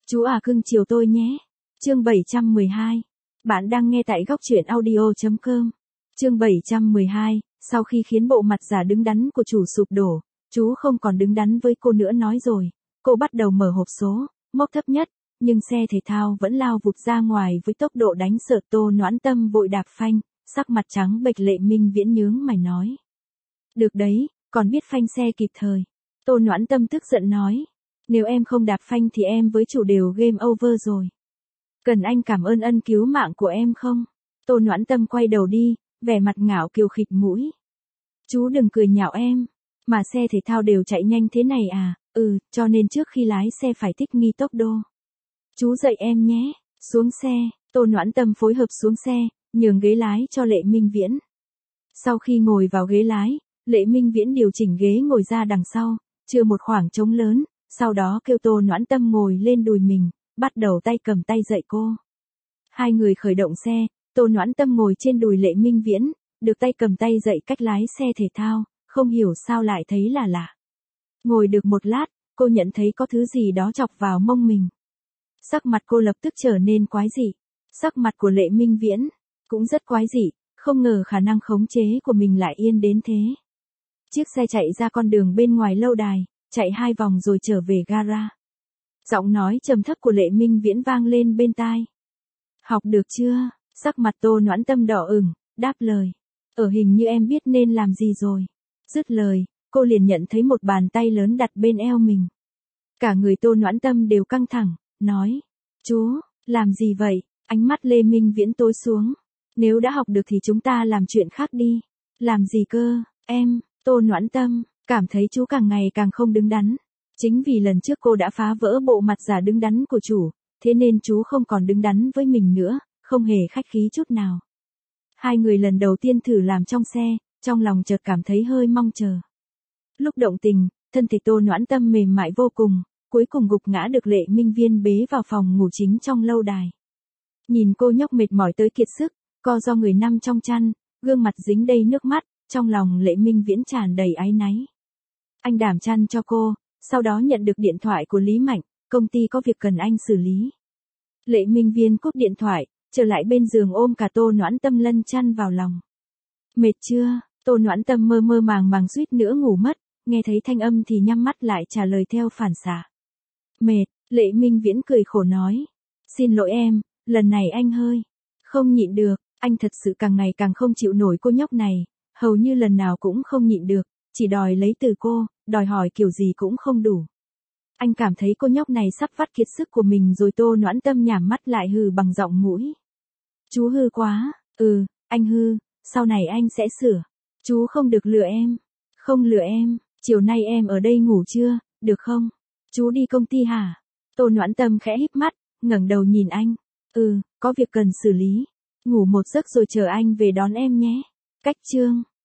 Chú à cưng chiều tôi nhé. Chương 712. Bạn đang nghe tại góc truyện audio.com. Chương 712, sau khi khiến bộ mặt giả đứng đắn của chủ sụp đổ, chú không còn đứng đắn với cô nữa nói rồi. Cô bắt đầu mở hộp số, mốc thấp nhất, nhưng xe thể thao vẫn lao vụt ra ngoài với tốc độ đánh sợ. Tô Noãn Tâm vội đạp phanh, sắc mặt trắng bệch. Lệ Minh Viễn nhướng mày nói. Được đấy, còn biết phanh xe kịp thời. Tô Noãn Tâm tức giận nói. Nếu em không đạp phanh thì em với chủ đều game over rồi. Cần anh cảm ơn ân cứu mạng của em không? Tô Noãn Tâm quay đầu đi, vẻ mặt ngạo kiều khịt mũi. Chú đừng cười nhạo em, mà xe thể thao đều chạy nhanh thế này à? Cho nên trước khi lái xe phải thích nghi tốc độ. Chú dạy em nhé. Xuống xe, Tô Noãn Tâm phối hợp xuống xe, nhường ghế lái cho Lệ Minh Viễn. Sau khi ngồi vào ghế lái, Lệ Minh Viễn điều chỉnh ghế ngồi ra đằng sau, chừa một khoảng trống lớn, sau đó kêu Tô Noãn Tâm ngồi lên đùi mình, bắt đầu tay cầm tay dạy cô. Hai người khởi động xe, Tô Noãn Tâm ngồi trên đùi Lệ Minh Viễn, được tay cầm tay dạy cách lái xe thể thao, không hiểu sao lại thấy là lạ. Ngồi được một lát, cô nhận thấy có thứ gì đó chọc vào mông mình. Sắc mặt cô lập tức trở nên quái dị. Sắc mặt của Lệ Minh Viễn cũng rất quái dị, không ngờ khả năng khống chế của mình lại yên đến thế. Chiếc xe chạy ra con đường bên ngoài lâu đài, chạy 2 vòng rồi trở về gara. Giọng nói trầm thấp của Lệ Minh Viễn vang lên bên tai. Học được chưa? Sắc mặt Tô Noãn Tâm đỏ ửng, đáp lời. Hình như em biết nên làm gì rồi. Dứt lời, cô liền nhận thấy một bàn tay lớn đặt bên eo mình. Cả người Tô Noãn Tâm đều căng thẳng, nói. Chú, làm gì vậy? Ánh mắt Lệ Minh Viễn tối xuống. Nếu đã học được thì chúng ta làm chuyện khác đi. Làm gì cơ, em? Tô Noãn Tâm cảm thấy chú càng ngày càng không đứng đắn. Chính vì lần trước cô đã phá vỡ bộ mặt giả đứng đắn của chủ, thế nên chú không còn đứng đắn với mình nữa, không hề khách khí chút nào. Hai người lần đầu tiên thử làm trong xe, trong lòng chợt cảm thấy hơi mong chờ. Lúc động tình, thân thể Tô Noãn Tâm mềm mại vô cùng, cuối cùng gục ngã được Lệ Minh Viễn bế vào phòng ngủ chính trong lâu đài. Nhìn cô nhóc mệt mỏi tới kiệt sức, co do người nằm trong chăn, gương mặt dính đầy nước mắt, trong lòng Lệ Minh Viễn tràn đầy áy náy. Anh đảm chăn cho cô, sau đó nhận được điện thoại của Lý Mạnh, công ty có việc cần anh xử lý. Lệ Minh Viễn cúp điện thoại, trở lại bên giường ôm cả Tô Noãn Tâm lân chăn vào lòng. Mệt chưa? Tô Noãn Tâm mơ mơ màng suýt nữa ngủ mất, nghe thấy thanh âm thì nhắm mắt lại trả lời theo phản xạ. Mệt, Lệ Minh Viễn cười khổ nói. Xin lỗi em, lần này anh hơi không nhịn được, anh thật sự càng ngày càng không chịu nổi cô nhóc này, hầu như lần nào cũng không nhịn được, chỉ đòi lấy từ cô, đòi hỏi kiểu gì cũng không đủ. Anh cảm thấy cô nhóc này sắp vắt kiệt sức của mình rồi. Tô Noãn Tâm nhảm mắt lại hừ bằng giọng mũi. Chú hư quá, anh hư, sau này anh sẽ sửa. Chú không được lừa em. Không lừa em, chiều nay em ở đây ngủ chưa, được không? Chú đi công ty hả? Tô Noãn Tâm khẽ híp mắt, ngẩng đầu nhìn anh. Có việc cần xử lý. Ngủ một giấc rồi chờ anh về đón em nhé. Cách chương